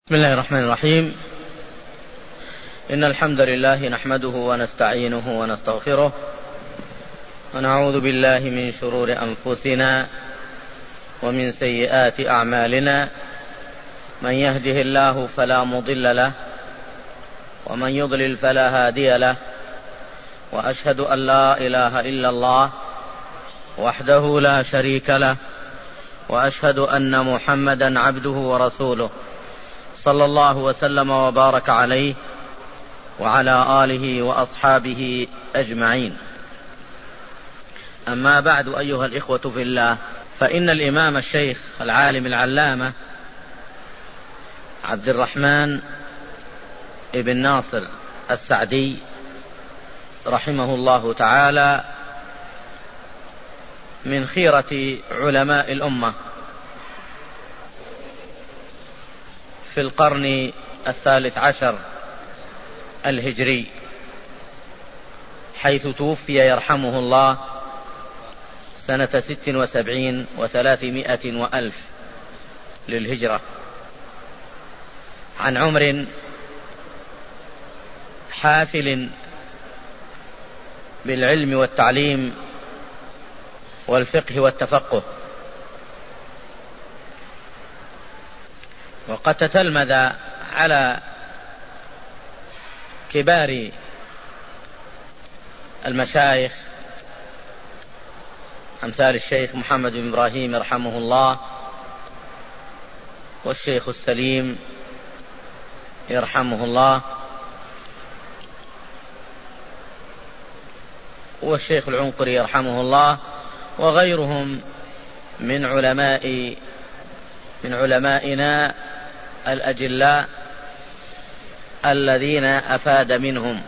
بسم الله الرحمن الرحيم. إن الحمد لله نحمده ونستعينه ونستغفره ونعوذ بالله من شرور أنفسنا ومن سيئات أعمالنا، من يهده الله فلا مضل له ومن يضلل فلا هادي له، وأشهد أن لا إله إلا الله وحده لا شريك له، وأشهد أن محمدا عبده ورسوله صلى الله وسلم وبارك عليه وعلى آله وأصحابه أجمعين. أما بعد، أيها الإخوة في الله، فإن الإمام الشيخ العالم العلامة عبد الرحمن ابن ناصر السعدي رحمه الله تعالى من خيرة علماء الأمة في القرن 13 الهجري، حيث توفي يرحمه الله سنة 76 و300 وألف للهجرة، عن عمر حافل بالعلم والتعليم والفقه والتفقه، وقد تتلمذ على كبار المشايخ أمثال الشيخ محمد بن إبراهيم رحمه الله، والشيخ السليم يرحمه الله، والشيخ العنقري يرحمه الله، وغيرهم من علمائنا الأجلاء الذين أفاد منهم،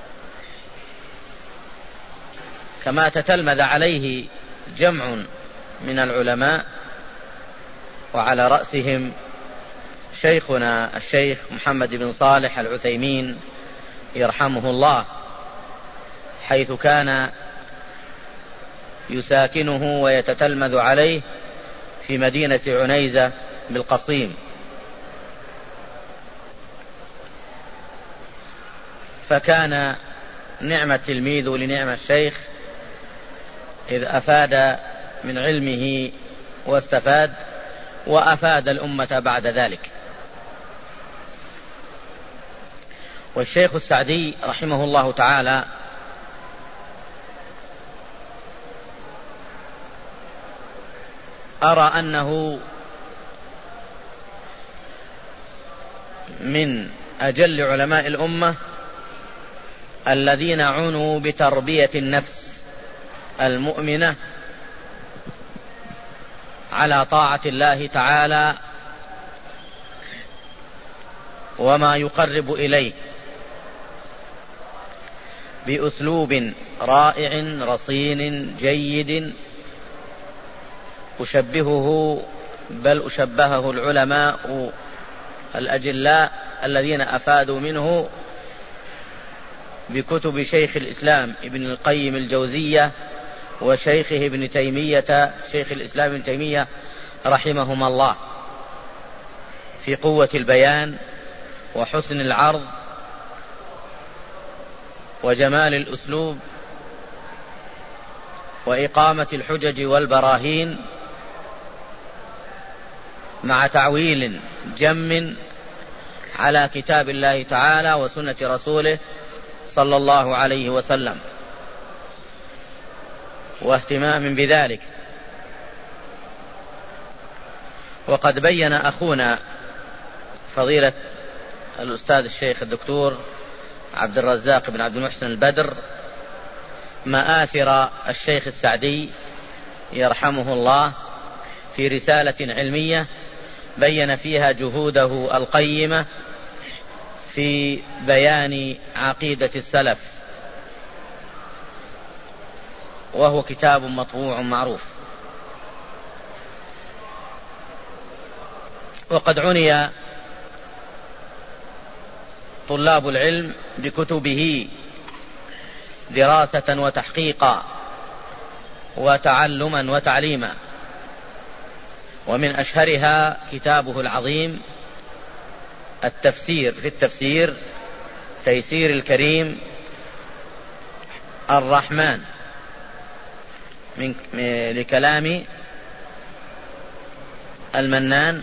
كما تتلمذ عليه جمع من العلماء، وعلى رأسهم شيخنا الشيخ محمد بن صالح العثيمين يرحمه الله، حيث كان يساكنه ويتتلمذ عليه في مدينة عنيزة بالقصيم. فكان نعم التلميذ لنعم الشيخ، إذ أفاد من علمه واستفاد وأفاد الأمة بعد ذلك. والشيخ السعدي رحمه الله تعالى أرى أنه من أجل علماء الأمة الذين عنوا بتربية النفس المؤمنة على طاعة الله تعالى وما يقرب إليه بأسلوب رائع رصين جيد، أشبهه العلماء الأجلاء الذين أفادوا منه بكتب شيخ الإسلام ابن القيم الجوزية وشيخه ابن تيمية، شيخ الإسلام ابن تيمية رحمهما الله، في قوة البيان وحسن العرض وجمال الأسلوب وإقامة الحجج والبراهين، مع تعويل جم على كتاب الله تعالى وسنة رسوله صلى الله عليه وسلم، واهتمام بذلك. وقد بين أخونا فضيلة الأستاذ الشيخ الدكتور عبد الرزاق بن عبد المحسن البدر مآثر الشيخ السعدي يرحمه الله في رسالة علمية بين فيها جهوده القيمة في بيان عقيدة السلف، وهو كتاب مطبوع معروف. وقد عني طلاب العلم بكتبه دراسة وتحقيقا وتعلما وتعليما، ومن أشهرها كتابه العظيم التفسير في التفسير تيسير الكريم الرحمن لكلام المنان،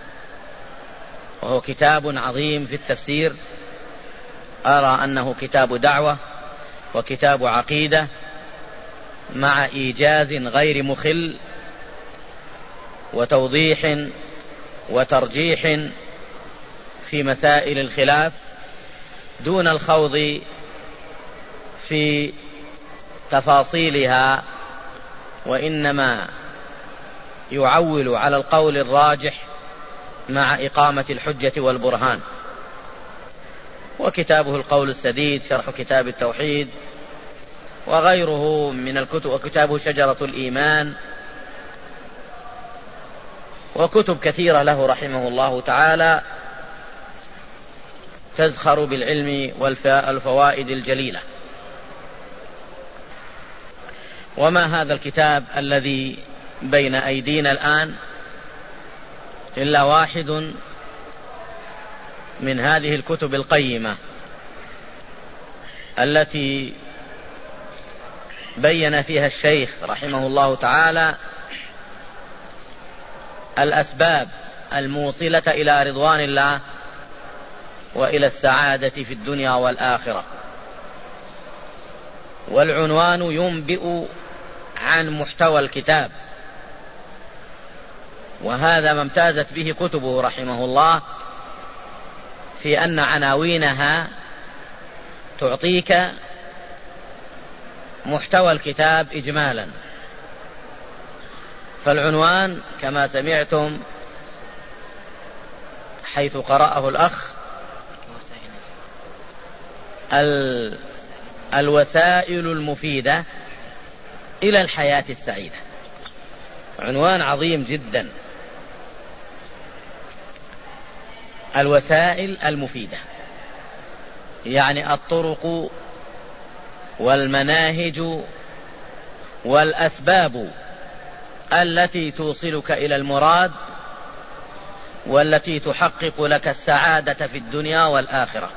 وهو كتاب عظيم في التفسير. أرى أنه كتاب دعوة وكتاب عقيدة مع إيجاز غير مخل وتوضيح وترجيح في مسائل الخلاف دون الخوض في تفاصيلها، وإنما يعول على القول الراجح مع إقامة الحجة والبرهان. وكتابه القول السديد شرح كتاب التوحيد وغيره من الكتب، وكتابه شجرة الإيمان، وكتب كثيرة له رحمه الله تعالى تزخر بالعلم والفوائد الجليلة. وما هذا الكتاب الذي بين أيدينا الآن إلا واحد من هذه الكتب القيمة التي بين فيها الشيخ رحمه الله تعالى الأسباب الموصلة إلى رضوان الله وإلى السعادة في الدنيا والآخرة. والعنوان ينبئ عن محتوى الكتاب، وهذا ما امتازت به كتبه رحمه الله، في أن عناوينها تعطيك محتوى الكتاب إجمالا. فالعنوان كما سمعتم حيث قرأه الأخ: الوسائل المفيدة إلى الحياة السعيدة. عنوان عظيم جدا، الوسائل المفيدة، يعني الطرق والمناهج والأسباب التي توصلك إلى المراد والتي تحقق لك السعادة في الدنيا والآخرة.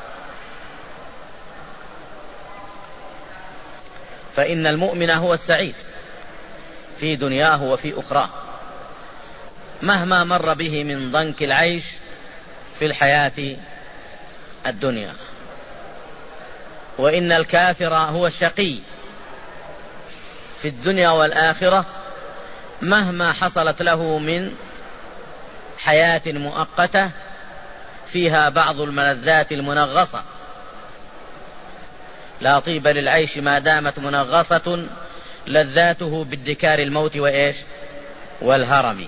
فإن المؤمن هو السعيد في دنياه وفي أخراه مهما مر به من ضنك العيش في الحياة الدنيا، وإن الكافر هو الشقي في الدنيا والآخرة مهما حصلت له من حياة مؤقتة فيها بعض الملذات المنغصة. لا طيب للعيش ما دامت منغصة لذاته بادكار الموت وإيش والهرم.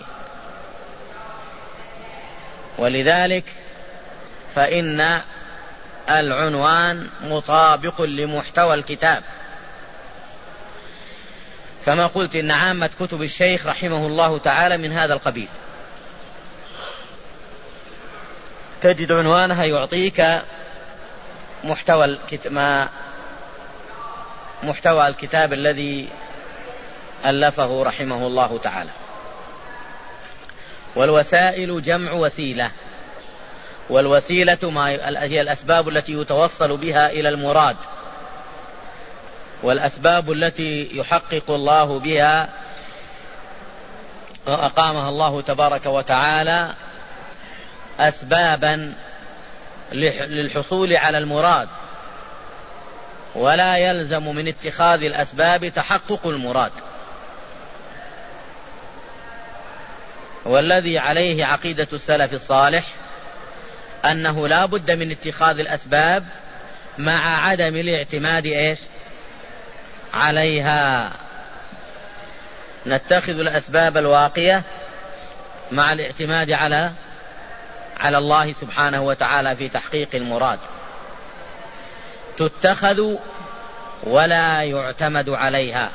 ولذلك فإن العنوان مطابق لمحتوى الكتاب. كما قلت إن عامة كتب الشيخ رحمه الله تعالى من هذا القبيل، تجد عنوانها يعطيك محتوى الكتاب الذي ألفه رحمه الله تعالى. والوسائل جمع وسيلة، والوسيلة هي الأسباب التي يتوصل بها إلى المراد، والأسباب التي يحقق الله بها وأقامها الله تبارك وتعالى أسبابا للحصول على المراد، ولا يلزم من اتخاذ الأسباب تحقق المراد. والذي عليه عقيدة السلف الصالح أنه لا بد من اتخاذ الأسباب مع عدم الاعتماد عليها. نتخذ الأسباب الواقية مع الاعتماد على الله سبحانه وتعالى في تحقيق المراد. تتخذ ولا يعتمد عليها.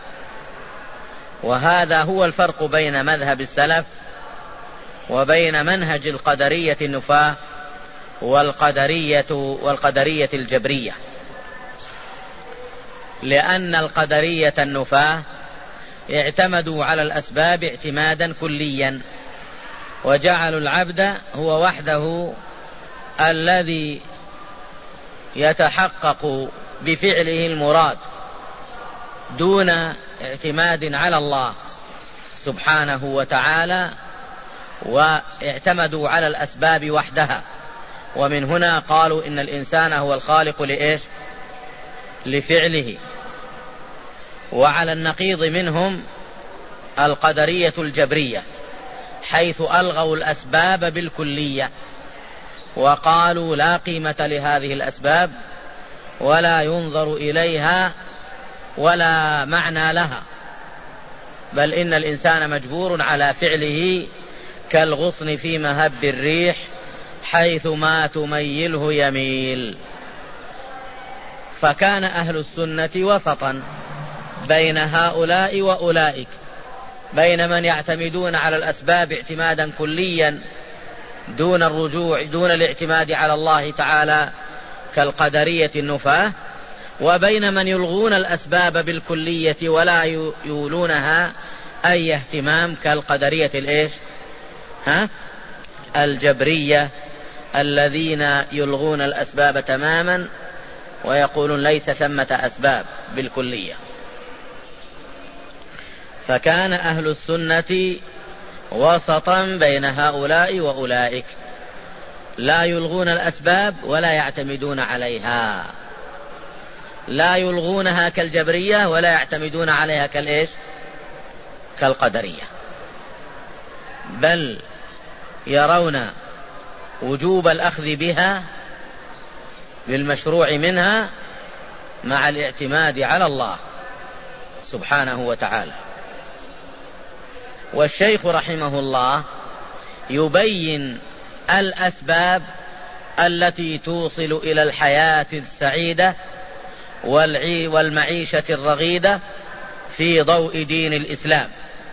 وهذا هو الفرق بين مذهب السلف وبين منهج القدرية النفاة والقدرية الجبرية. لأن القدرية النفاة اعتمدوا على الأسباب اعتمادا كليا، وجعلوا العبد هو وحده الذي يتحقق بفعله المراد دون اعتماد على الله سبحانه وتعالى، واعتمدوا على الأسباب وحدها. ومن هنا قالوا إن الإنسان هو الخالق لإيش؟ لفعله. وعلى النقيض منهم القدرية الجبرية، حيث ألغوا الأسباب بالكلية وقالوا لا قيمة لهذه الأسباب ولا ينظر إليها ولا معنى لها، بل إن الإنسان مجبور على فعله كالغصن في مهب الريح حيث ما تميله يميل. فكان أهل السنة وسطا بين هؤلاء وأولئك، بين من يعتمدون على الأسباب اعتمادا كليا دون الرجوع دون الاعتماد على الله تعالى كالقدرية النفاة، وبين من يلغون الأسباب بالكلية ولا يولونها أي اهتمام كالقدرية الإيش؟ الجبرية، الذين يلغون الأسباب تماما ويقولون ليس ثمة أسباب بالكلية. فكان أهل السنة وسطا بين هؤلاء وأولئك، لا يلغون الأسباب ولا يعتمدون عليها، لا يلغونها كالجبرية ولا يعتمدون عليها كالإيش؟ كالقدرية، بل يرون وجوب الأخذ بها بالمشروع منها مع الاعتماد على الله سبحانه وتعالى. والشيخ رحمه الله يبين الأسباب التي توصل إلى الحياة السعيدة والمعيشة الرغيدة في ضوء دين الإسلام.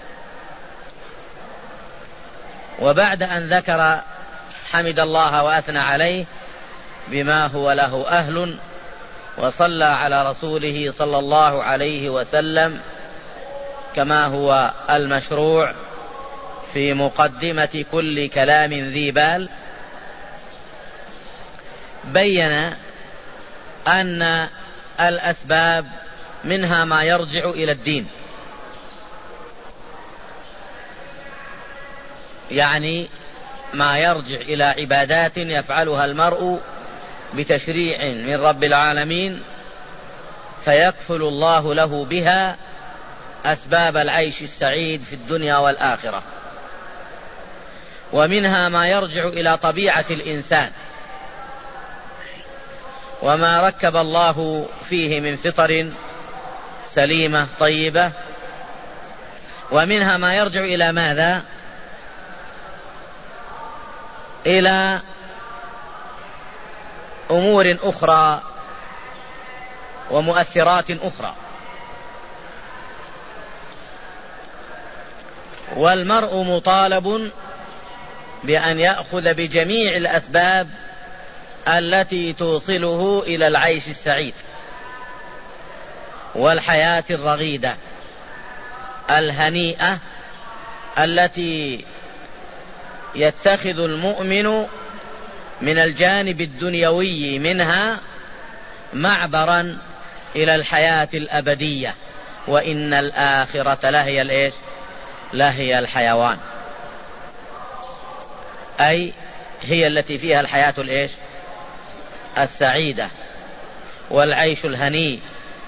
وبعد أن ذكر حمد الله وأثنى عليه بما هو له أهل، وصلى على رسوله صلى الله عليه وسلم كما هو المشروع في مقدمة كل كلام ذي بال، بين أن الأسباب منها ما يرجع إلى الدين، يعني ما يرجع إلى عبادات يفعلها المرء بتشريع من رب العالمين فيكفل الله له بها أسباب العيش السعيد في الدنيا والآخرة. ومنها ما يرجع إلى طبيعة الإنسان وما ركب الله فيه من فطر سليمة طيبة. ومنها ما يرجع إلى ماذا؟ إلى أمور أخرى ومؤثرات أخرى. والمرء مطالب بأن يأخذ بجميع الأسباب التي توصله إلى العيش السعيد والحياة الرغيدة الهنيئة، التي يتخذ المؤمن من الجانب الدنيوي منها معبرا إلى الحياة الأبدية، وإن الآخرة لهي الإيش؟ لهي الحيوان، أي هي التي فيها الحياة الإيش؟ السعيدة والعيش الهني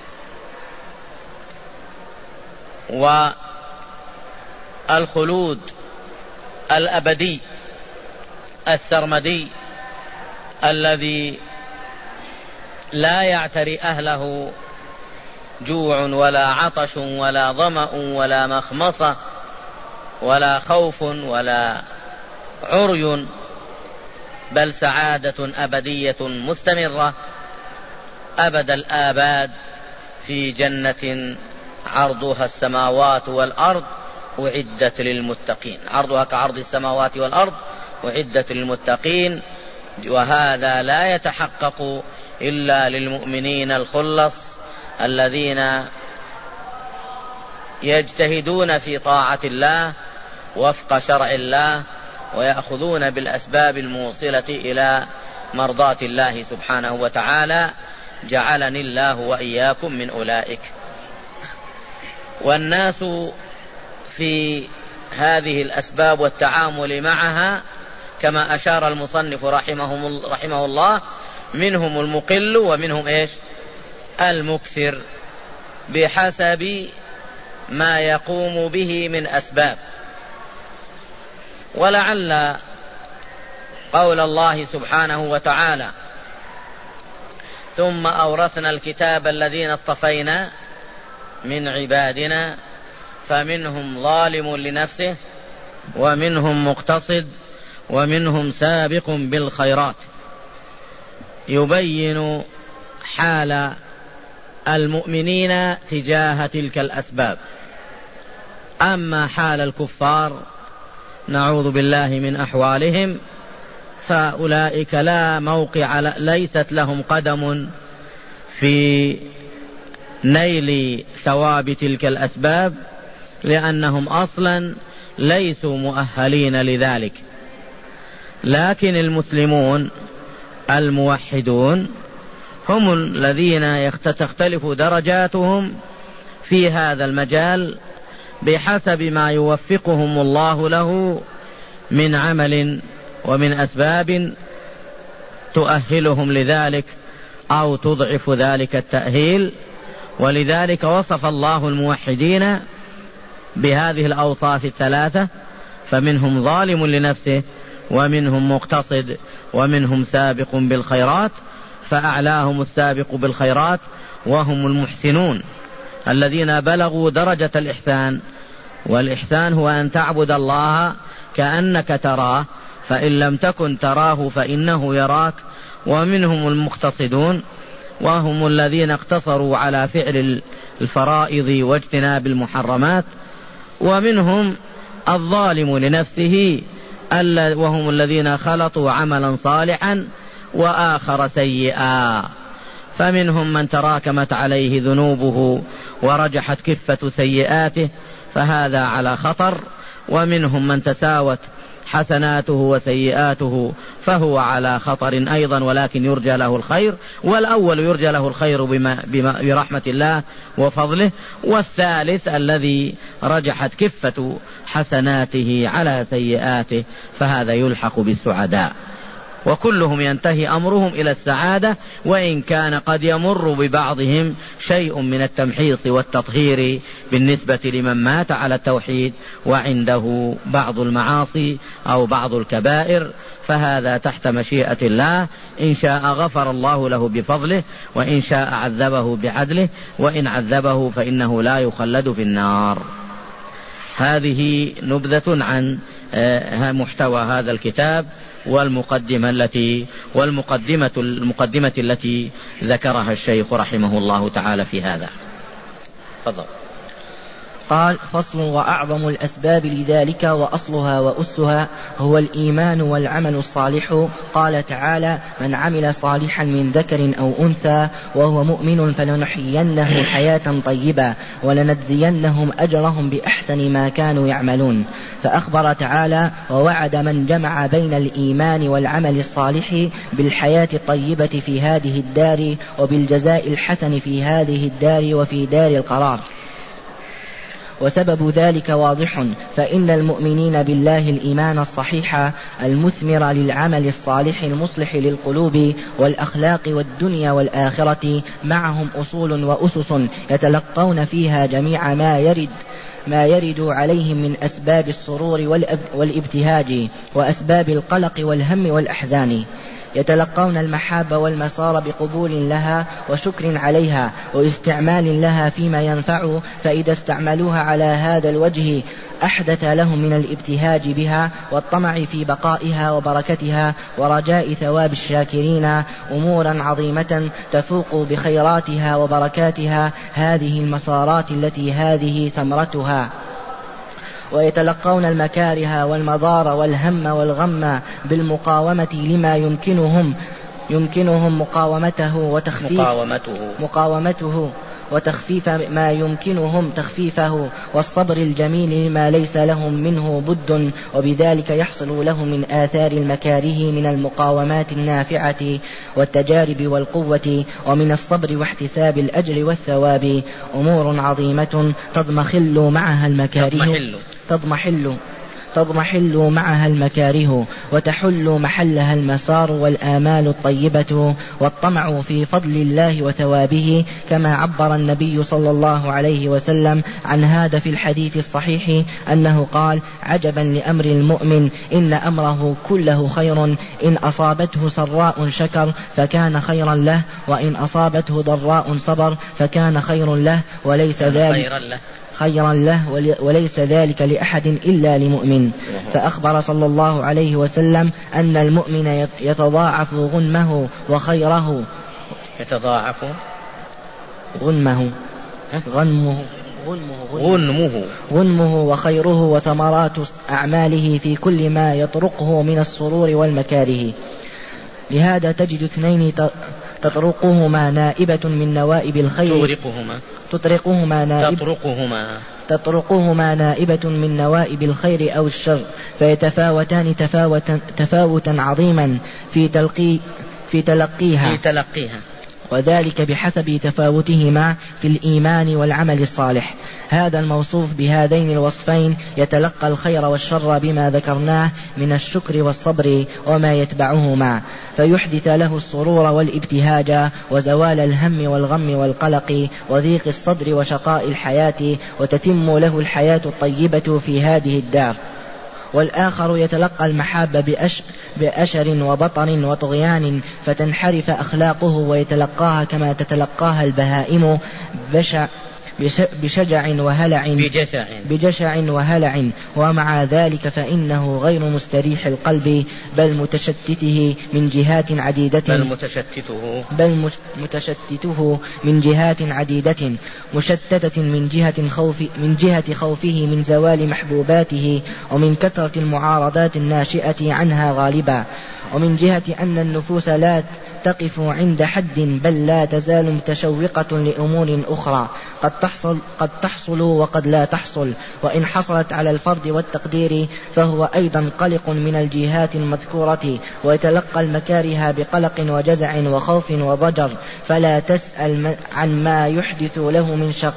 والخلود الأبدي السرمدي الذي لا يعتري أهله جوع ولا عطش ولا ظمأ ولا مخمصة ولا خوف ولا عري، بل سعادة أبدية مستمرة أبد الآباد في جنة عرضها السماوات والأرض أعدت للمتقين، عرضها كعرض السماوات والأرض أعدت للمتقين. وهذا لا يتحقق إلا للمؤمنين الخلص الذين يجتهدون في طاعة الله وفق شرع الله ويأخذون بالأسباب الموصلة إلى مرضاة الله سبحانه وتعالى، جعلني الله وإياكم من أولئك. والناس في هذه الأسباب والتعامل معها كما أشار المصنف رحمه الله منهم المقل ومنهم المكثر بحسب ما يقوم به من أسباب. ولعل قول الله سبحانه وتعالى ثم أورثنا الكتاب الذين اصطفينا من عبادنا فمنهم ظالم لنفسه ومنهم مقتصد ومنهم سابق بالخيرات، يبين حال المؤمنين تجاه تلك الأسباب. أما حال الكفار نعوذ بالله من أحوالهم، فأولئك لا موقع، ليست لهم قدم في نيل ثواب تلك الأسباب، لأنهم أصلا ليسوا مؤهلين لذلك. لكن المسلمون الموحدون هم الذين تختلف درجاتهم في هذا المجال بحسب ما يوفقهم الله له من عمل ومن أسباب تؤهلهم لذلك أو تضعف ذلك التأهيل. ولذلك وصف الله الموحدين بهذه الأوصاف الثلاثة، فمنهم ظالم لنفسه ومنهم مقتصد ومنهم سابق بالخيرات، فأعلاهم السابق بالخيرات وهم المحسنون الذين بلغوا درجة الإحسان. والإحسان هو أن تعبد الله كأنك تراه، فإن لم تكن تراه فإنه يراك. ومنهم المقتصدون وهم الذين اقتصروا على فعل الفرائض واجتناب المحرمات. ومنهم الظالم لنفسه وهم الذين خلطوا عملا صالحا وآخر سيئا، فمنهم من تراكمت عليه ذنوبه ورجحت كفة سيئاته فهذا على خطر، ومنهم من تساوت حسناته وسيئاته فهو على خطر أيضا، ولكن يرجى له الخير. والأول يرجى له الخير برحمة الله وفضله، والثالث الذي رجحت كفة حسناته على سيئاته فهذا يلحق بالسعداء. وكلهم ينتهي أمرهم إلى السعادة، وإن كان قد يمر ببعضهم شيء من التمحيص والتطهير بالنسبة لمن مات على التوحيد وعنده بعض المعاصي أو بعض الكبائر، فهذا تحت مشيئة الله، إن شاء غفر الله له بفضله وإن شاء عذبه بعدله، وإن عذبه فإنه لا يخلد في النار. هذه نبذة عن محتوى هذا الكتاب والمقدمة التي ذكرها الشيخ رحمه الله تعالى في هذا. تفضل. قال: فصل: وأعظم الأسباب لذلك وأصلها وأسها هو الإيمان والعمل الصالح. قال تعالى: من عمل صالحا من ذكر أو أنثى وهو مؤمن فلنحيينه حياة طيبة ولنجزينهم أجرهم بأحسن ما كانوا يعملون. فأخبر تعالى: ووعد من جمع بين الإيمان والعمل الصالح بالحياة الطيبة في هذه الدار وبالجزاء الحسن في هذه الدار وفي دار القرار. وسبب ذلك واضح، فإن المؤمنين بالله الإيمان الصحيح المثمر للعمل الصالح المصلح للقلوب والأخلاق والدنيا والآخرة معهم أصول وأسس يتلقون فيها جميع ما يرد عليهم من أسباب السرور والابتهاج وأسباب القلق والهم والأحزان. يتلقون المحاب والمسار بقبول لها وشكر عليها واستعمال لها فيما ينفع، فإذا استعملوها على هذا الوجه أحدث لهم من الابتهاج بها والطمع في بقائها وبركتها ورجاء ثواب الشاكرين أمورا عظيمة تفوق بخيراتها وبركاتها هذه المسارات التي هذه ثمرتها. ويتلقون المكاره والمضار والهم والغم بالمقاومة لما يمكنهم مقاومته وتخفيف ما يمكنهم تخفيفه، والصبر الجميل لما ليس لهم منه بد، وبذلك يحصل له من آثار المكاره من المقاومات النافعة والتجارب والقوة، ومن الصبر واحتساب الأجر والثواب أمور عظيمة تضمحل معها المكاره وتحل محلها المسار والآمال الطيبة والطمع في فضل الله وثوابه، كما عبر النبي صلى الله عليه وسلم عن هذا في الحديث الصحيح أنه قال: عجبا لأمر المؤمن، إن أمره كله خير، إن أصابته سراء شكر فكان خيرا له، وإن أصابته ضراء صبر فكان خيرا له وليس ذلك لأحد إلا لمؤمن. فأخبر صلى الله عليه وسلم أن المؤمن يتضاعف غنمه وخيره غنمه وخيره وثمرات أعماله في كل ما يطرقه من السرور والمكاره. لهذا تجد اثنين تطرقهما نائبة من نوائب الخير تطرقهما نائبة من نوائب الخير أو الشر، فيتفاوتان تفاوتا عظيما في تلقيها، وذلك بحسب تفاوتهما في الإيمان والعمل الصالح. هذا الموصوف بهذين الوصفين يتلقى الخير والشر بما ذكرناه من الشكر والصبر وما يتبعهما، فيحدث له السرور والابتهاج وزوال الهم والغم والقلق وضيق الصدر وشقاء الحياة، وتتم له الحياة الطيبة في هذه الدار. والآخر يتلقى المحاب بأشر وبطر وطغيان، فتنحرف أخلاقه ويتلقاها كما تتلقاها البهائم بجشع وهلع، ومع ذلك فإنه غير مستريح القلب، بل متشتته من جهات عديدة، مشتتة من جهة خوفه من زوال محبوباته، ومن كثرة المعارضات الناشئة عنها غالبا، ومن جهة أن النفوس لا تقف عند حد، بل لا تزال متشوقة لأمور أخرى قد تحصل وقد لا تحصل، وإن حصلت على الفرد والتقدير فهو أيضا قلق من الجهات المذكورة، ويتلقى المكاره بقلق وجزع وخوف وضجر، فلا تسأل عن ما يحدث له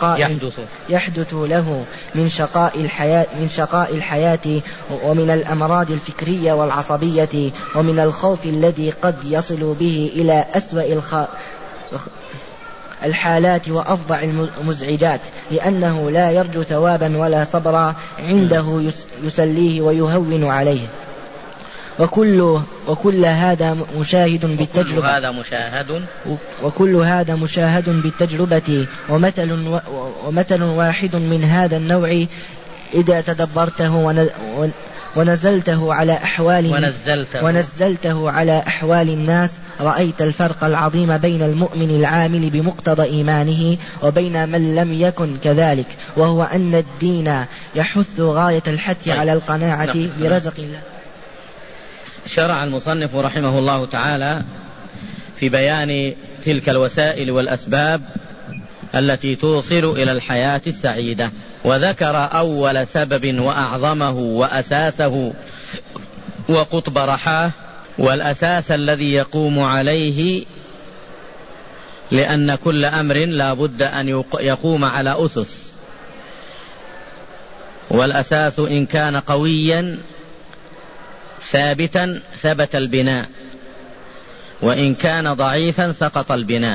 من شقاء الحياة ومن الأمراض الفكرية والعصبية، ومن الخوف الذي قد يصل به إلى أسوأ الحالات وأفظع المزعجات، لأنه لا يرجو ثوابا ولا صبرا عنده يسليه ويهون عليه. وكل هذا مشاهد بالتجربة، ومثل واحد من هذا النوع إذا تدبرته ونزلته على أحوال الناس، رأيت الفرق العظيم بين المؤمن العامل بمقتضى إيمانه وبين من لم يكن كذلك، وهو أن الدين يحث غاية الحث على القناعة برزق الله. شرع المصنف رحمه الله تعالى في بيان تلك الوسائل والأسباب التي توصل إلى الحياة السعيدة، وذكر أول سبب وأعظمه وأساسه وقطب رحاه، والأساس الذي يقوم عليه، لأن كل أمر لا بد أن يقوم على أسس، والأساس إن كان قويا ثابتا ثبت البناء، وإن كان ضعيفا سقط البناء،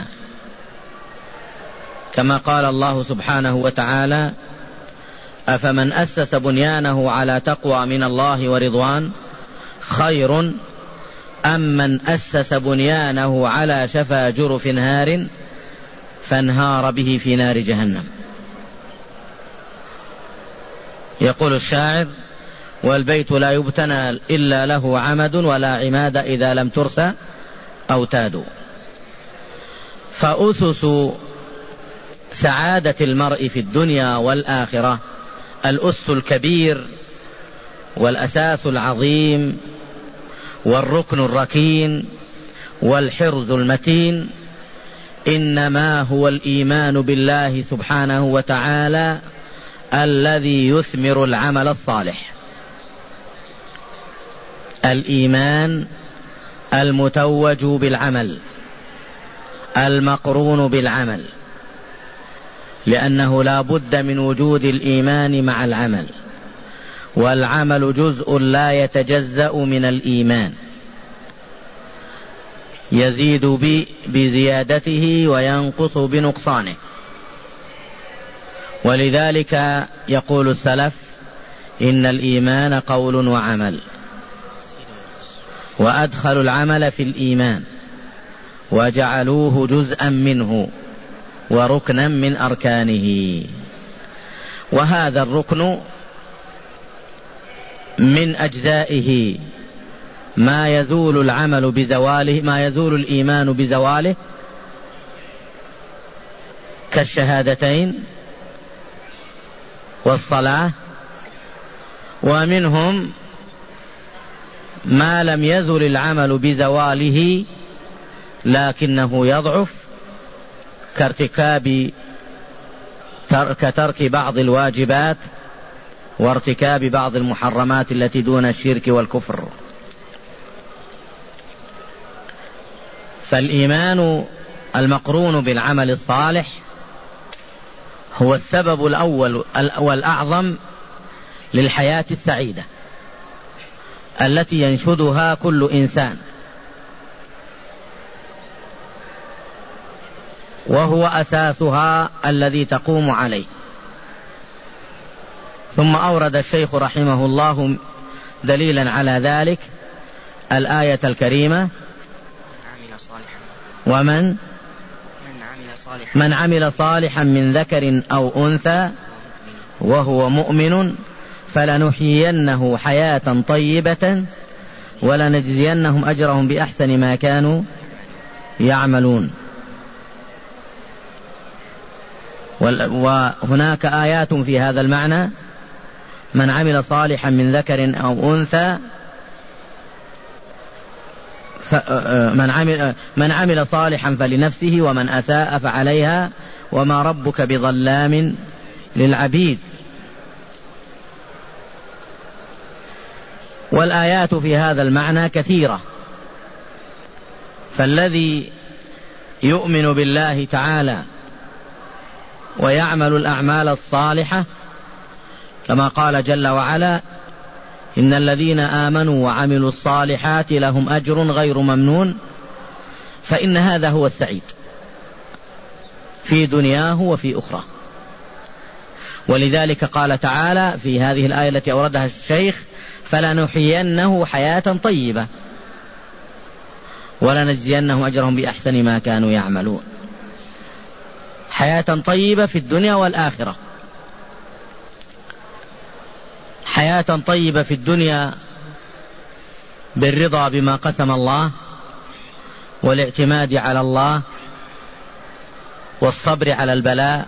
كما قال الله سبحانه وتعالى: أفمن أسس بنيانه على تقوى من الله ورضوان خير أم من أسس بنيانه على شفا جرف نهار فانهار به في نار جهنم. يقول الشاعر: والبيت لا يبتنى إلا له عمد، ولا عماد إذا لم ترسى أوتاد. فأسس سعادة المرء في الدنيا والآخرة الأس الكبير والأساس العظيم والركن الركين والحرز المتين إنما هو الإيمان بالله سبحانه وتعالى الذي يثمر العمل الصالح. الإيمان المتوج بالعمل المقرون بالعمل، لأنه لا بد من وجود الإيمان مع العمل، والعمل جزء لا يتجزأ من الإيمان، يزيد بزيادته وينقص بنقصانه. ولذلك يقول السلف: إن الإيمان قول وعمل، وأدخلوا العمل في الإيمان وجعلوه جزءا منه وركنا من أركانه. وهذا الركن من أجزائه ما يزول العمل بزواله، ما يزول الإيمان بزواله، كالشهادتين والصلاة. ومنهم ما لم يزل العمل بزواله لكنه يضعف، كترك بعض الواجبات وارتكاب بعض المحرمات التي دون الشرك والكفر. فالإيمان المقرون بالعمل الصالح هو السبب الأول والأعظم للحياة السعيدة التي ينشدها كل إنسان، وهو أساسها الذي تقوم عليه. ثم أورد الشيخ رحمه الله دليلا على ذلك الآية الكريمة: ومن عمل صالحا من ذكر أو أنثى وهو مؤمن فلنحيينه حياة طيبة ولنجزينهم أجرهم بأحسن ما كانوا يعملون. وهناك آيات في هذا المعنى: من عمل صالحا من ذكر أو أنثى من عمل صالحا فلنفسه ومن أساء فعليها وما ربك بظلام للعبيد. والآيات في هذا المعنى كثيرة. فالذي يؤمن بالله تعالى ويعمل الأعمال الصالحة كما قال جل وعلا: إن الذين آمنوا وعملوا الصالحات لهم أجر غير ممنون، فإن هذا هو السعيد في دنياه وفي أخرى. ولذلك قال تعالى في هذه الآية التي أوردها الشيخ: فلنحيينه حياة طيبة ولنجزينهم أجرهم بأحسن ما كانوا يعملون. حياة طيبة في الدنيا والآخرة. حياة طيبة في الدنيا بالرضا بما قسم الله والاعتماد على الله والصبر على البلاء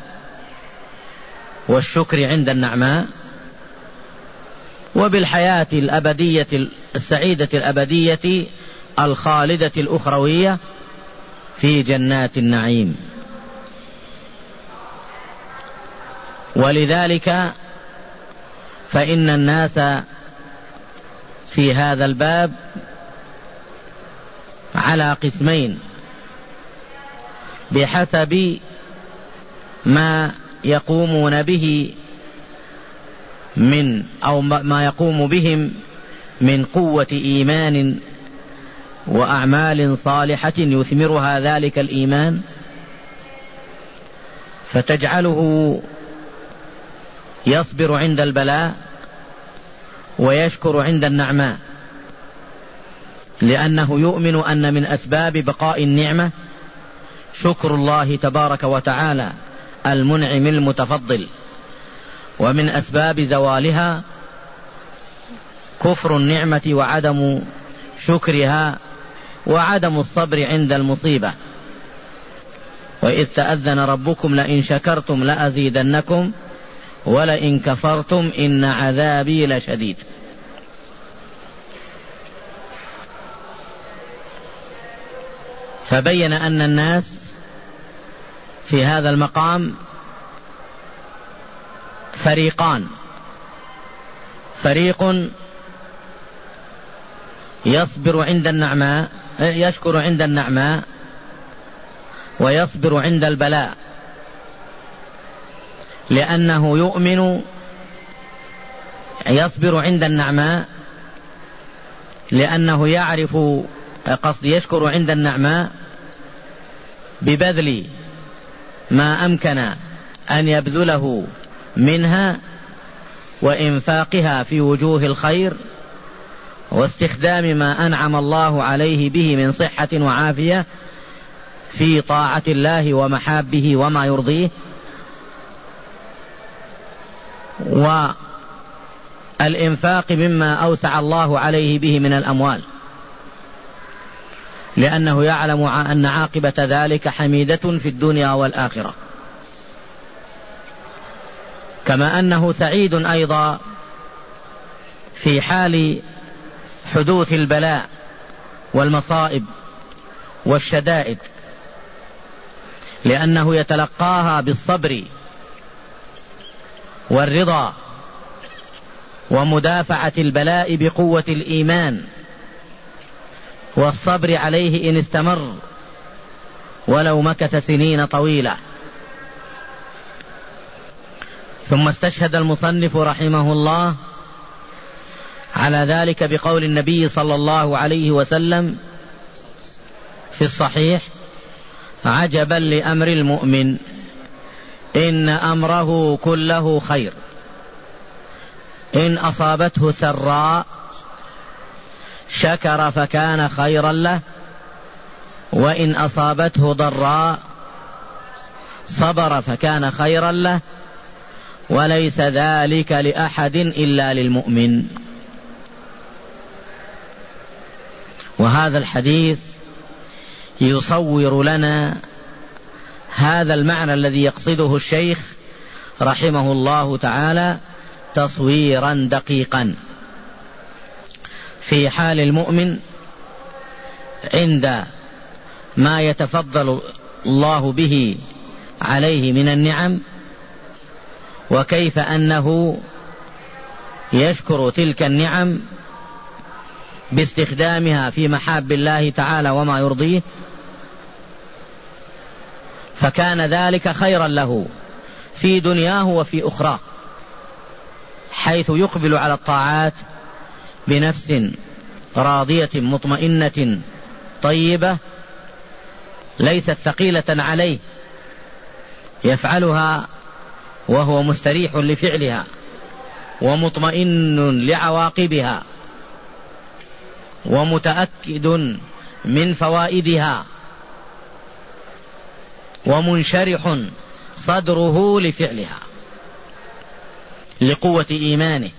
والشكر عند النعماء. وبالحياة الأبدية السعيدة الأبدية الخالدة الأخروية في جنات النعيم. ولذلك فإن الناس في هذا الباب على قسمين بحسب ما يقومون به أو ما يقوم بهم من قوة إيمان وأعمال صالحة يثمرها ذلك الإيمان، فتجعله يصبر عند البلاء ويشكر عند النعماء، لأنه يؤمن أن من أسباب بقاء النعمة شكر الله تبارك وتعالى المنعم المتفضل، ومن أسباب زوالها كفر النعمة وعدم شكرها وعدم الصبر عند المصيبة. وإذ تأذن ربكم لئن شكرتم لأزيدنكم ولئن كفرتم إن عذابي لشديد. فبين أن الناس في هذا المقام فريقان: فريق يصبر عند النعماء، يشكر عند النعماء ويصبر عند البلاء، لأنه يؤمن. يصبر عند النعماء لأنه يعرف، قصد يشكر عند النعماء ببذل ما أمكن أن يبذله منها وإنفاقها في وجوه الخير، واستخدام ما أنعم الله عليه به من صحة وعافية في طاعة الله ومحابه وما يرضيه، والإنفاق مما أوسع الله عليه به من الأموال، لأنه يعلم أن عاقبة ذلك حميدة في الدنيا والآخرة. كما أنه سعيد أيضا في حال حدوث البلاء والمصائب والشدائد، لأنه يتلقاها بالصبر والرضا ومدافعة البلاء بقوة الإيمان والصبر عليه إن استمر ولو مكث سنين طويلة. ثم استشهد المصنف رحمه الله على ذلك بقول النبي صلى الله عليه وسلم في الصحيح: عجبا لأمر المؤمن إن أمره كله خير، إن أصابته سراء شكر فكان خيرا له، وإن أصابته ضراء صبر فكان خيرا له، وليس ذلك لأحد إلا للمؤمن. وهذا الحديث يصور لنا هذا المعنى الذي يقصده الشيخ رحمه الله تعالى تصويرا دقيقا في حال المؤمن عند ما يتفضل الله به عليه من النعم، وكيف أنه يشكر تلك النعم باستخدامها في محاب الله تعالى وما يرضيه، فكان ذلك خيرا له في دنياه وفي أخراه، حيث يقبل على الطاعات بنفس راضية مطمئنة طيبة ليست ثقيلة عليه، يفعلها وهو مستريح لفعلها ومطمئن لعواقبها ومتأكد من فوائدها ومنشرح صدره لفعلها لقوة إيمانه.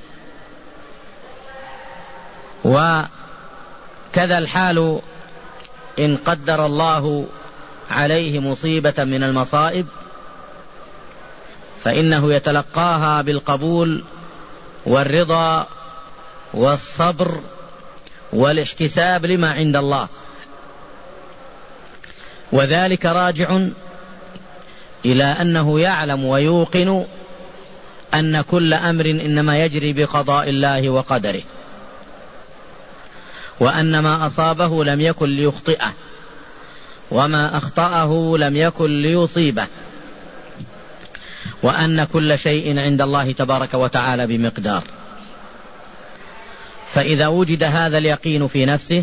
وكذا الحال إن قدر الله عليه مصيبة من المصائب، فإنه يتلقاها بالقبول والرضا والصبر والاحتساب لما عند الله، وذلك راجع إلى أنه يعلم ويوقن أن كل أمر إنما يجري بقضاء الله وقدره، وأن ما أصابه لم يكن ليخطئه، وما أخطأه لم يكن ليصيبه، وأن كل شيء عند الله تبارك وتعالى بمقدار. فإذا وجد هذا اليقين في نفسه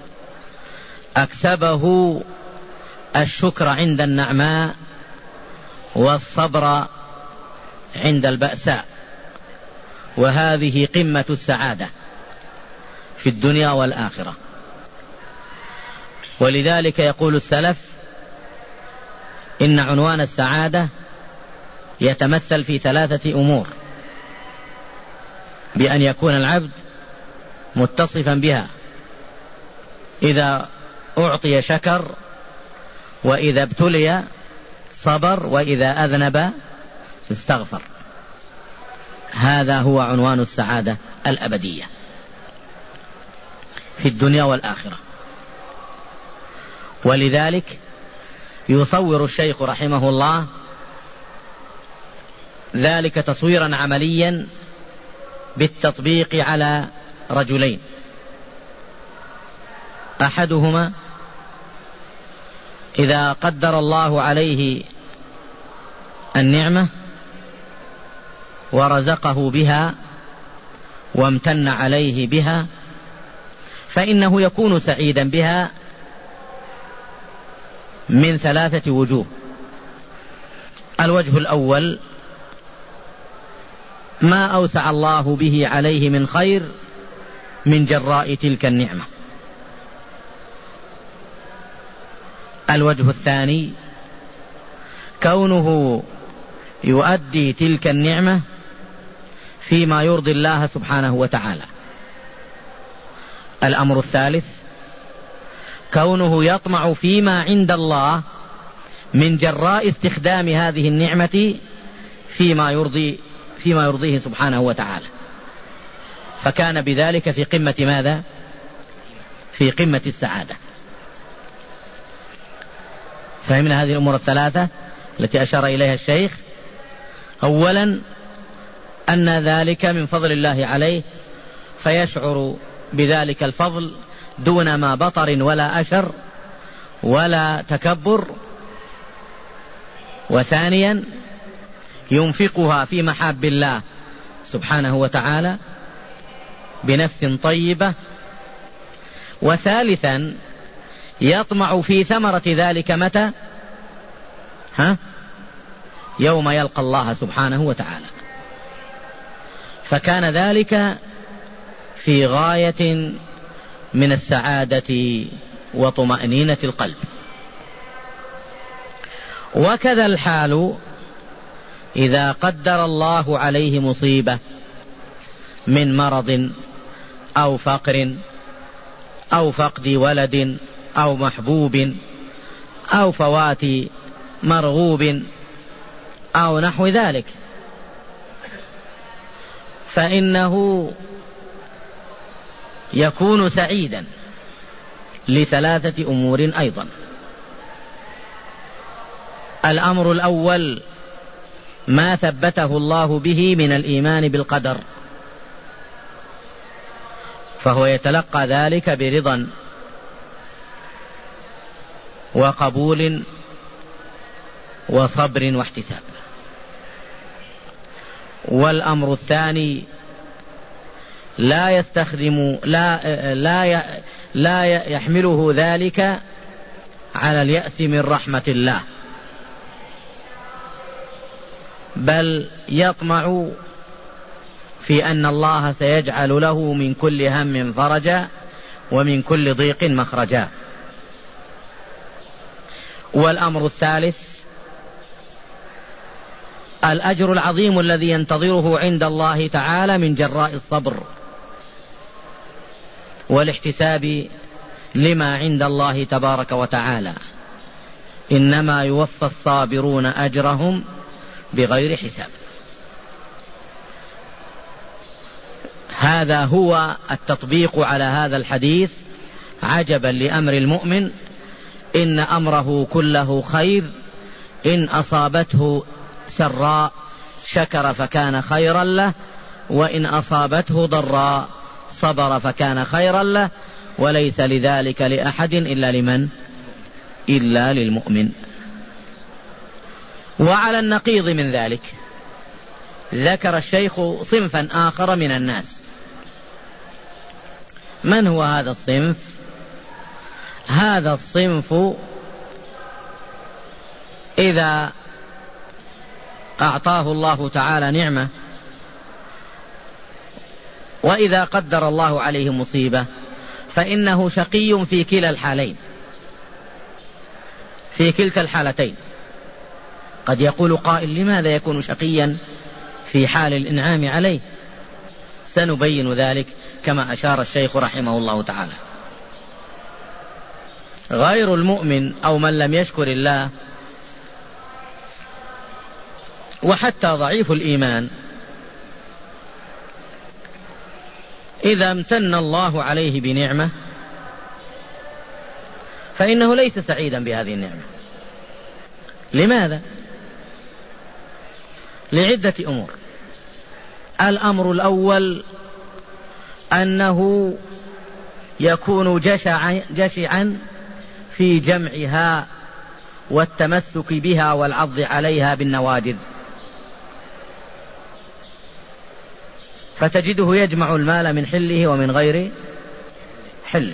أكسبه الشكر عند النعماء والصبر عند البأساء، وهذه قمة السعادة في الدنيا والآخرة. ولذلك يقول السلف إن عنوان السعادة يتمثل في 3 أمور: بأن يكون العبد متصفا بها، إذا أعطي شكر، وإذا ابتلي صبر، وإذا أذنب استغفر. هذا هو عنوان السعادة الأبدية في الدنيا والآخرة. ولذلك يصور الشيخ رحمه الله ذلك تصويرا عمليا بالتطبيق على رجلين. أحدهما إذا قدر الله عليه النعمة ورزقه بها وامتن عليه بها فإنه يكون سعيدا بها من 3 وجوه. الوجه الأول ما أوسع الله به عليه من خير من جراء تلك النعمة. الوجه الثاني كونه يؤدي تلك النعمة فيما يرضي الله سبحانه وتعالى. الأمر الثالث كونه يطمع فيما عند الله من جراء استخدام هذه النعمة فيما يرضيه سبحانه وتعالى، فكان بذلك في قمة ماذا؟ في قمة السعادة. فهمنا هذه الأمور الثلاثة التي أشار إليها الشيخ. أولا أن ذلك من فضل الله عليه فيشعر بذلك الفضل دون ما بطر ولا أشر ولا تكبر. وثانيا ينفقها في محاب الله سبحانه وتعالى بنفس طيبة. وثالثا يطمع في ثمرة ذلك متى؟ يوم يلقى الله سبحانه وتعالى. فكان ذلك في غاية من السعادة وطمأنينة القلب. وكذا الحال إذا قدر الله عليه مصيبة من مرض أو فقر أو فقد ولد أو محبوب أو فوات مرغوب أو نحو ذلك، فإنه يكون سعيدا ل3 أمور أيضا. الأمر الأول ما ثبته الله به من الإيمان بالقدر، فهو يتلقى ذلك برضا وقبول وصبر واحتساب. والأمر الثاني لا يحمله ذلك على اليأس من رحمة الله، بل يطمع في أن الله سيجعل له من كل هم فرجا ومن كل ضيق مخرجا. والأمر الثالث الأجر العظيم الذي ينتظره عند الله تعالى من جراء الصبر والاحتساب لما عند الله تبارك وتعالى. إنما يوفى الصابرون أجرهم بغير حساب. هذا هو التطبيق على هذا الحديث. عجبا لأمر المؤمن إن أمره كله خير، إن أصابته سراء شكر فكان خيرا له، وإن أصابته ضراء صبر فكان خيرا له، وليس لذلك لأحد إلا لمن؟ إلا للمؤمن. وعلى النقيض من ذلك ذكر الشيخ صنفا آخر من الناس. من هو هذا الصنف؟ هذا الصنف إذا أعطاه الله تعالى نعمة وإذا قدر الله عليه مصيبة فإنه شقي في كلا الحالين، في كلتا الحالتين. قد يقول قائل لماذا يكون شقيا في حال الإنعام عليه؟ سنبين ذلك كما أشار الشيخ رحمه الله تعالى. غير المؤمن أو من لم يشكر الله وحتى ضعيف الإيمان إذا امتن الله عليه بنعمة فإنه ليس سعيدا بهذه النعمة، لماذا؟ لعدة أمور. الأمر الأول أنه يكون جشعا في جمعها والتمسك بها والعض عليها بالنواجذ، فتجده يجمع المال من حله ومن غير حله.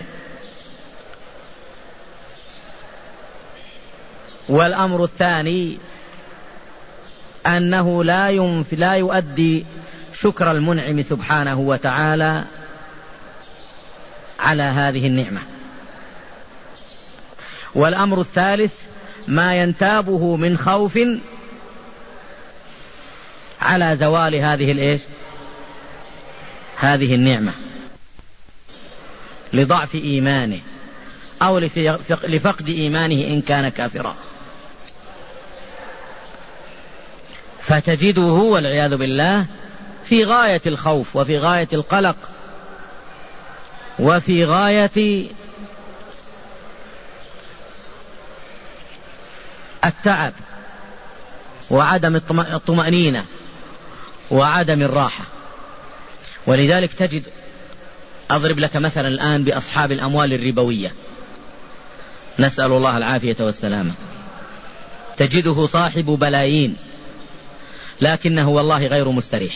والأمر الثاني أنه لا يؤدي شكر المنعم سبحانه وتعالى على هذه النعمة. والأمر الثالث ما ينتابه من خوف على زوال هذه النعمة، لضعف إيمانه أو لفقد إيمانه إن كان كافرا. فتجده والعياذ بالله في غاية الخوف وفي غاية القلق وفي غاية التعب وعدم الطمأنينة وعدم الراحة. ولذلك تجد، أضرب لك مثلا الآن بأصحاب الأموال الربوية، نسأل الله العافية والسلامة، تجده صاحب بلايين لكنه والله غير مستريح.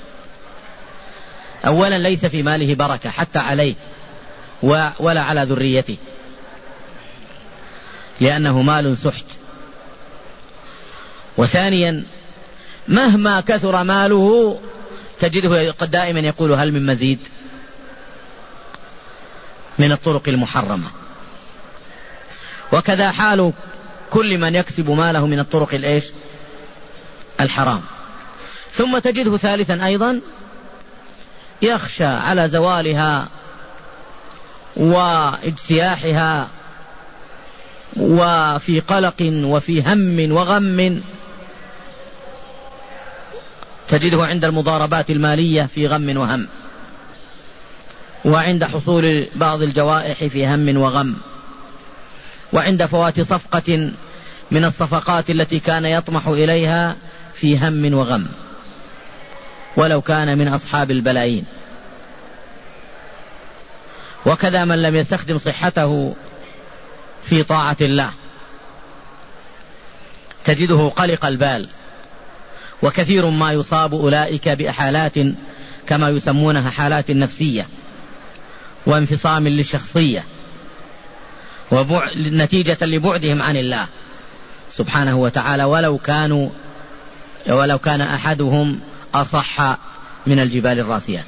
أولا ليس في ماله بركة حتى عليه ولا على ذريته، لأنه مال سحت. وثانيا مهما كثر ماله تجده دائما يقول هل من مزيد من الطرق المحرمة. وكذا حال كل من يكسب ماله من الطرق الحرام. ثم تجده ثالثا أيضا يخشى على زوالها واجتياحها وفي قلق وفي هم وغم. تجده عند المضاربات المالية في غم وهم، وعند حصول بعض الجوائح في هم وغم، وعند فوات صفقة من الصفقات التي كان يطمح إليها في هم وغم، ولو كان من أصحاب البلايين. وكذا من لم يستخدم صحته في طاعة الله تجده قلق البال. وكثير ما يصاب أولئك بحالات كما يسمونها حالات نفسية وانفصام للشخصية، نتيجة لبعدهم عن الله سبحانه وتعالى، ولو كان أحدهم أصح من الجبال الراسيات.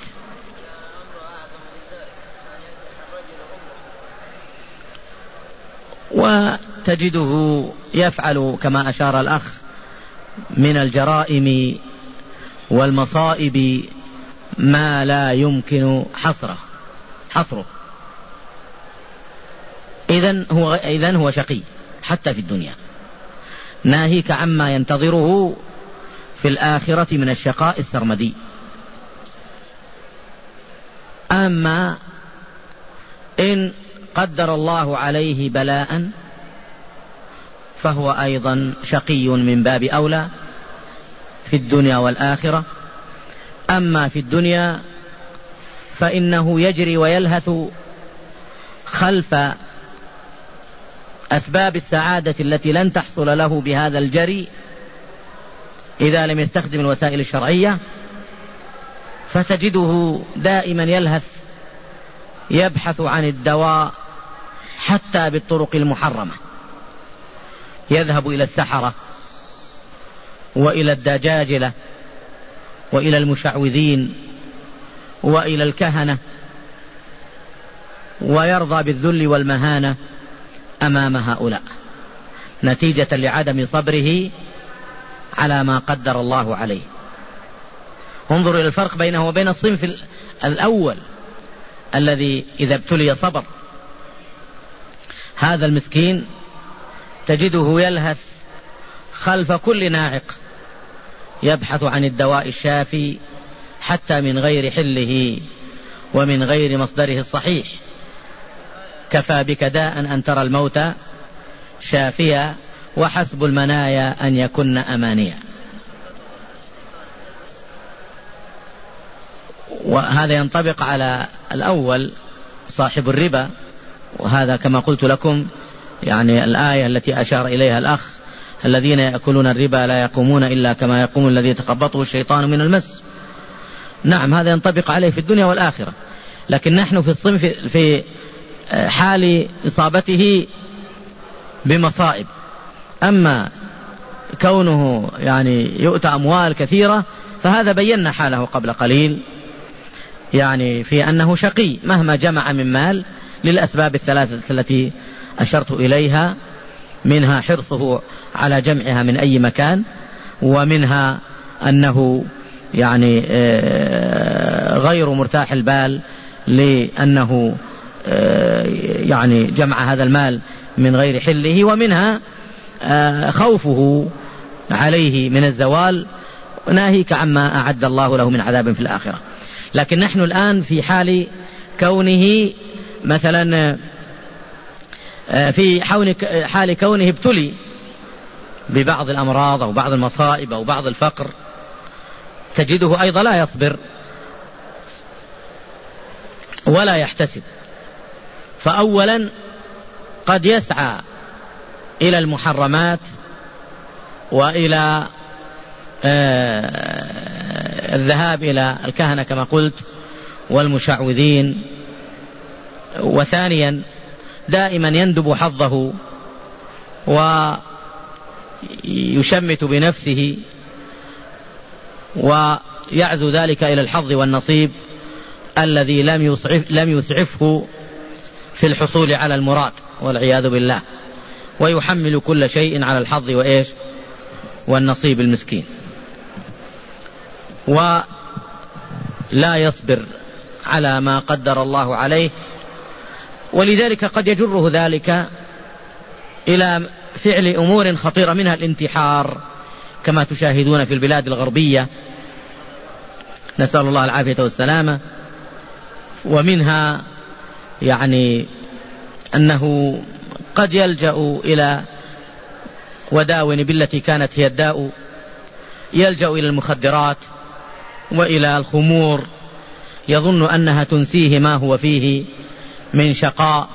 وتجده يفعل كما أشار الأخ من الجرائم والمصائب ما لا يمكن حصره. إذن هو شقي حتى في الدنيا، ناهيك عما ينتظره في الآخرة من الشقاء السرمدي. أما إن قدر الله عليه بلاء فهو أيضا شقي من باب أولى في الدنيا والآخرة. أما في الدنيا فإنه يجري ويلهث خلف أسباب السعادة التي لن تحصل له بهذا الجري إذا لم يستخدم الوسائل الشرعية، فتجده دائما يلهث يبحث عن الدواء حتى بالطرق المحرمة، يذهب إلى السحرة وإلى الدجاجلة وإلى المشعوذين وإلى الكهنة، ويرضى بالذل والمهانة أمام هؤلاء نتيجة لعدم صبره على ما قدر الله عليه. انظر إلى الفرق بينه وبين الصنف الأول الذي إذا ابتلي صبر. هذا المسكين تجده يلهث خلف كل ناعق يبحث عن الدواء الشافي حتى من غير حله ومن غير مصدره الصحيح. كفى بك داء أن ترى الموت شافيا وحسب المنايا أن يكن أمانيا. وهذا ينطبق على الأول صاحب الربا، وهذا كما قلت لكم يعني الآية التي أشار إليها الأخ: الذين يأكلون الربا لا يقومون إلا كما يقوم الذي يتخبطه الشيطان من المس. نعم، هذا ينطبق عليه في الدنيا والآخرة، لكن نحن في الصنف في حال إصابته بمصائب. أما كونه يعني يؤتى أموال كثيرة فهذا بينا حاله قبل قليل، يعني في أنه شقي مهما جمع من مال للأسباب الثلاثة التي أشرت إليها، منها حرصه على جمعها من أي مكان، ومنها أنه يعني غير مرتاح البال لأنه يعني جمع هذا المال من غير حله، ومنها خوفه عليه من الزوال، ناهيك عما أعد الله له من عذاب في الآخرة. لكن نحن الآن في حال كونه مثلا في حال كونه ابتلي ببعض الأمراض أو بعض المصائب أو بعض الفقر، تجده أيضا لا يصبر ولا يحتسب. فأولا قد يسعى إلى المحرمات وإلى الذهاب إلى الكهنة كما قلت والمشعوذين. وثانيا دائما يندب حظه ويشمت بنفسه ويعزو ذلك إلى الحظ والنصيب الذي لم يسعفه في الحصول على المراد والعياذ بالله، ويحمل كل شيء على الحظ وإيش والنصيب المسكين، ولا يصبر على ما قدر الله عليه. ولذلك قد يجره ذلك إلى فعل أمور خطيرة، منها الانتحار كما تشاهدون في البلاد الغربية، نسأل الله العافية والسلامة. ومنها يعني أنه قد يلجأ إلى وداون بالتي كانت هي الداء، يلجأ إلى المخدرات وإلى الخمور، يظن أنها تنسيه ما هو فيه من شقاء.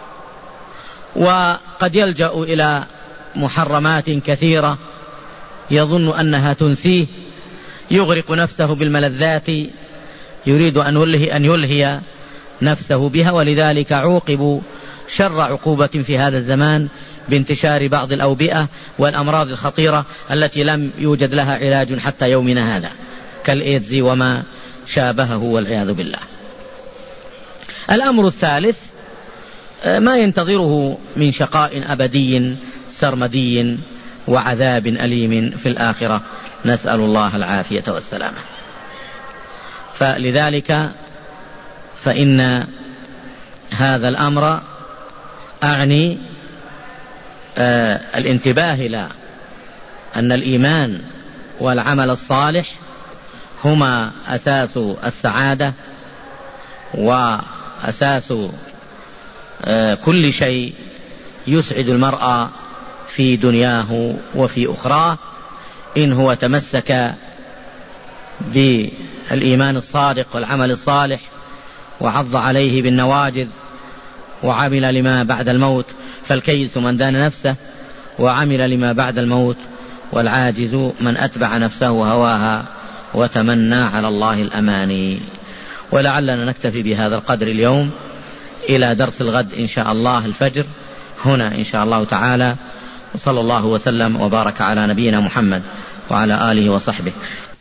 وقد يلجأ إلى محرمات كثيرة يظن أنها تنسيه، يغرق نفسه بالملذات، يريد أن يلهي نفسه بها. ولذلك عوقب شر عقوبة في هذا الزمان بانتشار بعض الأوبئة والأمراض الخطيرة التي لم يوجد لها علاج حتى يومنا هذا، كالإيدز وما شابهه والعياذ بالله. الأمر الثالث ما ينتظره من شقاء أبدي سرمدي وعذاب أليم في الآخرة، نسأل الله العافية والسلامة. فلذلك فإن هذا الأمر أعني الانتباه إلى أن الإيمان والعمل الصالح هما أساس السعادة وأساس كل شيء يسعد المرء في دنياه وفي أخراه، إن هو تمسك بالإيمان الصادق والعمل الصالح وعض عليه بالنواجذ وعمل لما بعد الموت. فالكيس من دان نفسه وعمل لما بعد الموت، والعاجز من أتبع نفسه هواها وتمنى على الله الأماني. ولعلنا نكتفي بهذا القدر اليوم، إلى درس الغد إن شاء الله الفجر هنا إن شاء الله تعالى. وصلى الله وسلم وبارك على نبينا محمد وعلى آله وصحبه.